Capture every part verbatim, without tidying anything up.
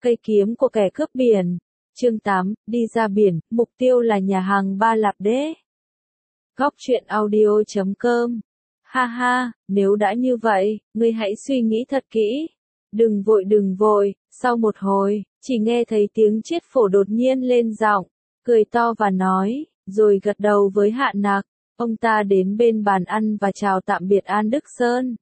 Cây kiếm của kẻ cướp biển. Chương tám, đi ra biển, mục tiêu là nhà hàng Ba Lạp Đế. Góc truyện audio chấm com. Ha ha, nếu đã như vậy, ngươi hãy suy nghĩ thật kỹ. Đừng vội đừng vội, sau một hồi, chỉ nghe thấy tiếng Chiết Phổ đột nhiên lên giọng, cười to và nói, rồi gật đầu với Hạ Nặc. Ông ta đến bên bàn ăn và chào tạm biệt An Đức Sơn.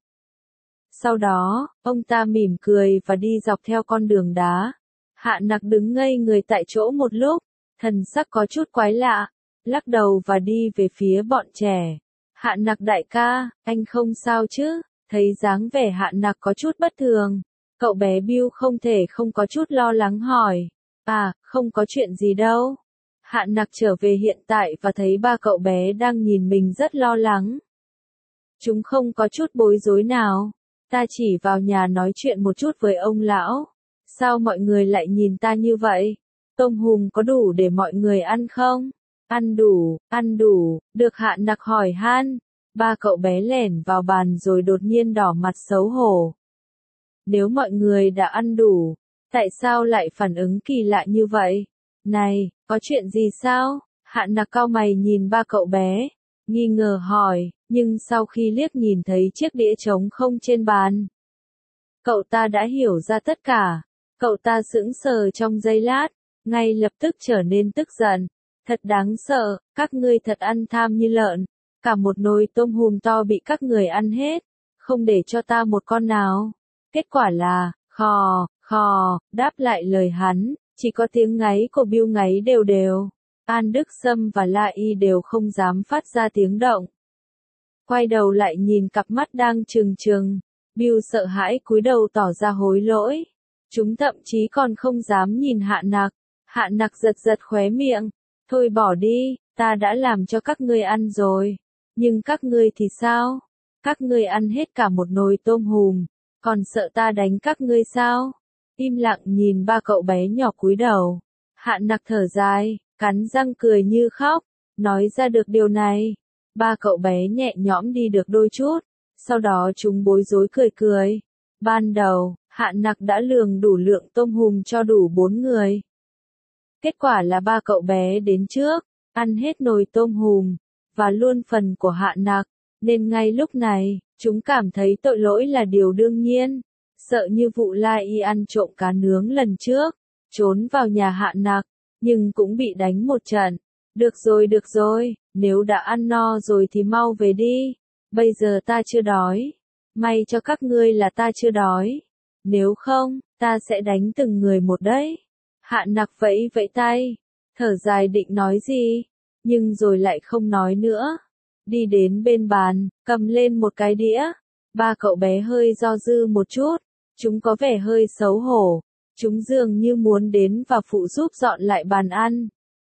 Sau đó, ông ta mỉm cười và đi dọc theo con đường đá. Hạ Nặc đứng ngây người tại chỗ một lúc, thần sắc có chút quái lạ, lắc đầu và đi về phía bọn trẻ. Hạ Nặc đại ca, anh không sao chứ? Thấy dáng vẻ Hạ Nặc có chút bất thường, cậu bé Bill không thể không có chút lo lắng hỏi. À, không có chuyện gì đâu. Hạ Nặc trở về hiện tại và thấy ba cậu bé đang nhìn mình rất lo lắng. Chúng không có chút bối rối nào. Ta chỉ vào nhà nói chuyện một chút với ông lão. Sao mọi người lại nhìn ta như vậy? Tôm hùm có đủ để mọi người ăn không? Ăn đủ, ăn đủ, được Hạ Nặc hỏi han. Ba cậu bé lẻn vào bàn rồi đột nhiên đỏ mặt xấu hổ. Nếu mọi người đã ăn đủ, tại sao lại phản ứng kỳ lạ như vậy? Này, có chuyện gì sao? Hạ Nặc cau mày nhìn ba cậu bé, nghi ngờ hỏi, nhưng sau khi liếc nhìn thấy chiếc đĩa trống không trên bàn, cậu ta đã hiểu ra tất cả. Cậu ta sững sờ trong giây lát, ngay lập tức trở nên tức giận. Thật đáng sợ, các ngươi thật ăn tham như lợn. Cả một nồi tôm hùm to bị các người ăn hết, không để cho ta một con nào. Kết quả là, khò, khò, đáp lại lời hắn, chỉ có tiếng ngáy của Bill ngáy đều đều. An Đức Sâm và La Y đều không dám phát ra tiếng động. Quay đầu lại nhìn cặp mắt đang trừng trừng, Bill sợ hãi cúi đầu tỏ ra hối lỗi. Chúng thậm chí còn không dám nhìn Hạ Nặc. Hạ Nặc giật giật khóe miệng. Thôi bỏ đi, ta đã làm cho các ngươi ăn rồi. Nhưng các ngươi thì sao? Các ngươi ăn hết cả một nồi tôm hùm, còn sợ ta đánh các ngươi sao? Im lặng nhìn ba cậu bé nhỏ cúi đầu. Hạ Nặc thở dài, cắn răng cười như khóc, nói ra được điều này. Ba cậu bé nhẹ nhõm đi được đôi chút, sau đó chúng bối rối cười cười. Ban đầu, Hạ Nặc đã lường đủ lượng tôm hùm cho đủ bốn người. Kết quả là ba cậu bé đến trước, ăn hết nồi tôm hùm, và luôn phần của Hạ Nặc, nên ngay lúc này, chúng cảm thấy tội lỗi là điều đương nhiên. Sợ như vụ La Y ăn trộm cá nướng lần trước, trốn vào nhà Hạ Nặc, nhưng cũng bị đánh một trận. Được rồi được rồi, nếu đã ăn no rồi thì mau về đi, bây giờ ta chưa đói. May cho các ngươi là ta chưa đói. Nếu không, ta sẽ đánh từng người một đấy. Hạ Nặc vẫy vẫy tay, thở dài định nói gì, nhưng rồi lại không nói nữa. Đi đến bên bàn, cầm lên một cái đĩa. Ba cậu bé hơi do dự một chút, chúng có vẻ hơi xấu hổ. Chúng dường như muốn đến và phụ giúp dọn lại bàn ăn.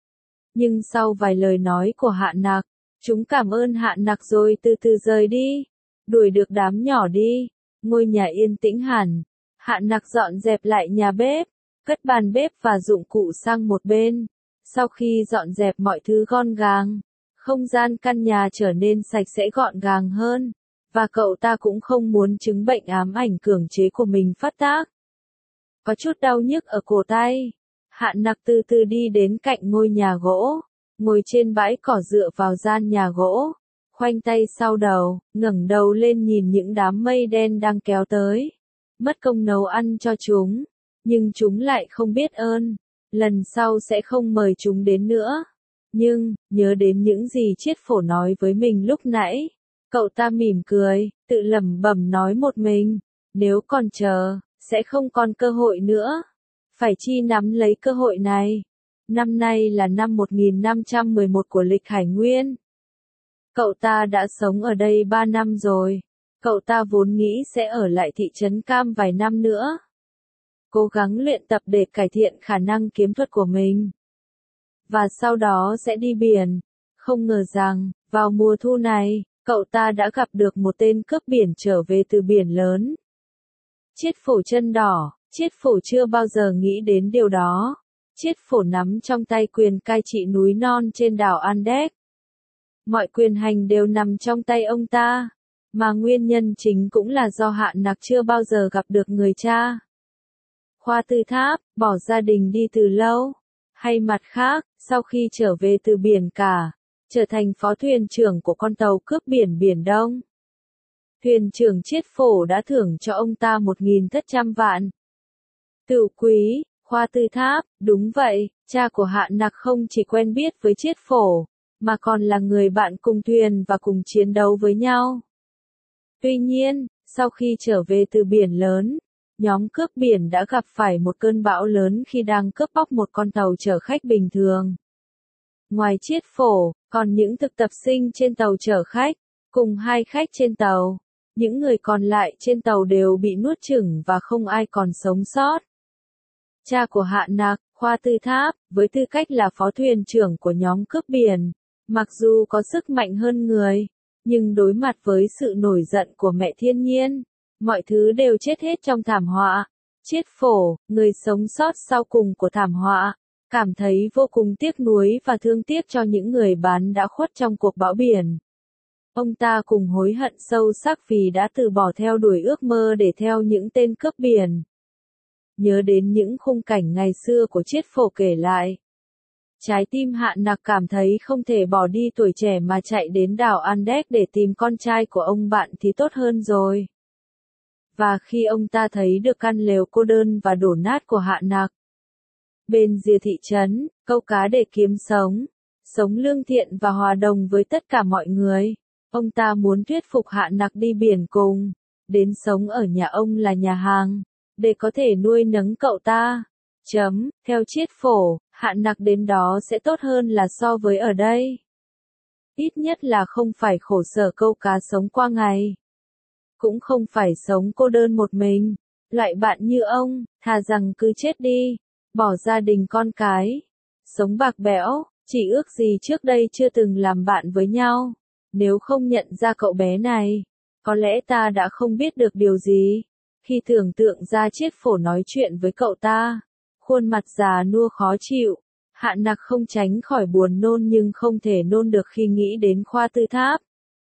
Nhưng sau vài lời nói của Hạ Nặc, chúng cảm ơn Hạ Nặc rồi từ từ rời đi. Đuổi được đám nhỏ đi. Ngôi nhà yên tĩnh hẳn. Hạ Nặc dọn dẹp lại nhà bếp, cất bàn bếp và dụng cụ sang một bên. Sau khi dọn dẹp mọi thứ gọn gàng, không gian căn nhà trở nên sạch sẽ gọn gàng hơn. Và cậu ta cũng không muốn chứng bệnh ám ảnh cưỡng chế của mình phát tác. Có chút đau nhức ở cổ tay. Hạ Nặc từ từ đi đến cạnh ngôi nhà gỗ, ngồi trên bãi cỏ dựa vào gian nhà gỗ, khoanh tay sau đầu, ngẩng đầu lên nhìn những đám mây đen đang kéo tới. Mất công nấu ăn cho chúng, nhưng chúng lại không biết ơn. Lần sau sẽ không mời chúng đến nữa. Nhưng, nhớ đến những gì Chiết Phổ nói với mình lúc nãy, cậu ta mỉm cười, tự lẩm bẩm nói một mình, nếu còn chờ, sẽ không còn cơ hội nữa. Phải chi nắm lấy cơ hội này. Năm nay là năm một nghìn năm trăm mười một của lịch Hải Nguyên. Cậu ta đã sống ở đây ba năm rồi. Cậu ta vốn nghĩ sẽ ở lại thị trấn Cam vài năm nữa. Cố gắng luyện tập để cải thiện khả năng kiếm thuật của mình. Và sau đó sẽ đi biển. Không ngờ rằng, vào mùa thu này, cậu ta đã gặp được một tên cướp biển trở về từ biển lớn. Chiết Phổ chân đỏ. Chiết Phổ chưa bao giờ nghĩ đến điều đó. Chiết Phổ nắm trong tay quyền cai trị núi non trên đảo Andes. Mọi quyền hành đều nằm trong tay ông ta. Mà nguyên nhân chính cũng là do Hạ Nặc chưa bao giờ gặp được người cha. Khoa Tư Tháp, bỏ gia đình đi từ lâu. Hay mặt khác, sau khi trở về từ biển cả, trở thành phó thuyền trưởng của con tàu cướp biển Biển Đông. Thuyền trưởng Chiết Phổ đã thưởng cho ông ta một nghìn thất trăm vạn. Tửu quý, Khoa Tư Tháp, đúng vậy, cha của Hạ Nặc không chỉ quen biết với Chiết Phổ, mà còn là người bạn cùng thuyền và cùng chiến đấu với nhau. Tuy nhiên, sau khi trở về từ biển lớn, nhóm cướp biển đã gặp phải một cơn bão lớn khi đang cướp bóc một con tàu chở khách bình thường. Ngoài Chiết Phổ, còn những thực tập sinh trên tàu chở khách, cùng hai khách trên tàu, những người còn lại trên tàu đều bị nuốt chửng và không ai còn sống sót. Cha của Hạ Nặc, Khoa Tư Tháp, với tư cách là phó thuyền trưởng của nhóm cướp biển, mặc dù có sức mạnh hơn người, nhưng đối mặt với sự nổi giận của mẹ thiên nhiên, mọi thứ đều chết hết trong thảm họa. Chiết Phổ, người sống sót sau cùng của thảm họa, cảm thấy vô cùng tiếc nuối và thương tiếc cho những người bán đã khuất trong cuộc bão biển. Ông ta cùng hối hận sâu sắc vì đã từ bỏ theo đuổi ước mơ để theo những tên cướp biển. Nhớ đến những khung cảnh ngày xưa của Chiết Phổ kể lại, trái tim Hạ Nặc cảm thấy không thể bỏ đi tuổi trẻ mà chạy đến đảo Andes để tìm con trai của ông bạn thì tốt hơn rồi. Và khi ông ta thấy được căn lều cô đơn và đổ nát của Hạ Nặc bên rìa thị trấn, câu cá để kiếm sống, sống lương thiện và hòa đồng với tất cả mọi người, ông ta muốn thuyết phục Hạ Nặc đi biển cùng, đến sống ở nhà ông là nhà hàng, để có thể nuôi nấng cậu ta. Chấm, theo Chiết Phổ, Hạ Nặc đến đó sẽ tốt hơn là so với ở đây. Ít nhất là không phải khổ sở câu cá sống qua ngày. Cũng không phải sống cô đơn một mình. Loại bạn như ông, thà rằng cứ chết đi, bỏ gia đình con cái, sống bạc bẽo, chỉ ước gì trước đây chưa từng làm bạn với nhau. Nếu không nhận ra cậu bé này, có lẽ ta đã không biết được điều gì. Khi tưởng tượng ra Chiết Phổ nói chuyện với cậu ta, khuôn mặt già nua khó chịu, Hạ Nặc không tránh khỏi buồn nôn nhưng không thể nôn được khi nghĩ đến Khoa Tư Tháp.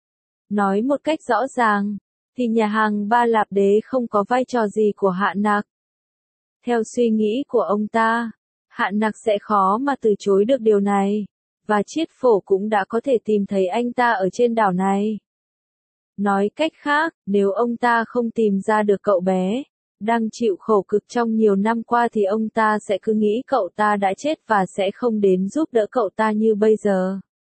Nói một cách rõ ràng, thì nhà hàng Ba Lạp Đế không có vai trò gì của Hạ Nặc. Theo suy nghĩ của ông ta, Hạ Nặc sẽ khó mà từ chối được điều này, và Chiết Phổ cũng đã có thể tìm thấy anh ta ở trên đảo này. Nói cách khác, nếu ông ta không tìm ra được cậu bé đang chịu khổ cực trong nhiều năm qua thì ông ta sẽ cứ nghĩ cậu ta đã chết và sẽ không đến giúp đỡ cậu ta như bây giờ.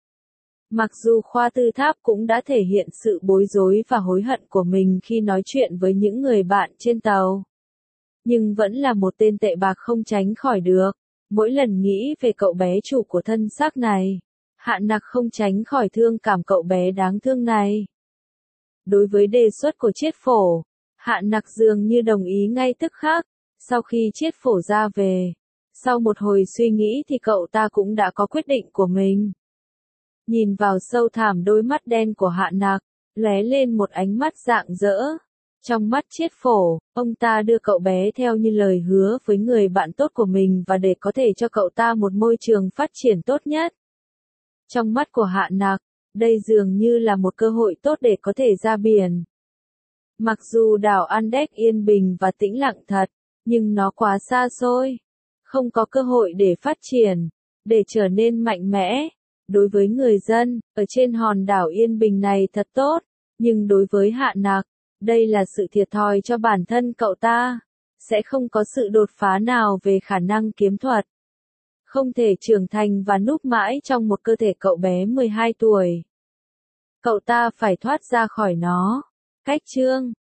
Mặc dù Khoa Tư Tháp cũng đã thể hiện sự bối rối và hối hận của mình khi nói chuyện với những người bạn trên tàu, nhưng vẫn là một tên tệ bạc không tránh khỏi được. Mỗi lần nghĩ về cậu bé chủ của thân xác này, Hạ Nặc không tránh khỏi thương cảm cậu bé đáng thương này. Đối với đề xuất của Chiết Phổ, Hạ Nặc dường như đồng ý ngay tức khắc. Sau khi Chiết Phổ ra về, sau một hồi suy nghĩ thì cậu ta cũng đã có quyết định của mình. Nhìn vào sâu thẳm đôi mắt đen của Hạ Nặc, lóe lên một ánh mắt rạng rỡ. Trong mắt Chiết Phổ, ông ta đưa cậu bé theo như lời hứa với người bạn tốt của mình và để có thể cho cậu ta một môi trường phát triển tốt nhất. Trong mắt của Hạ Nặc, đây dường như là một cơ hội tốt để có thể ra biển. Mặc dù đảo Andes yên bình và tĩnh lặng thật, nhưng nó quá xa xôi. Không có cơ hội để phát triển, để trở nên mạnh mẽ. Đối với người dân, ở trên hòn đảo yên bình này thật tốt, nhưng đối với Hạ Nặc, đây là sự thiệt thòi cho bản thân cậu ta. Sẽ không có sự đột phá nào về khả năng kiếm thuật. Không thể trưởng thành và núp mãi trong một cơ thể cậu bé mười hai tuổi. Cậu ta phải thoát ra khỏi nó. Cách chương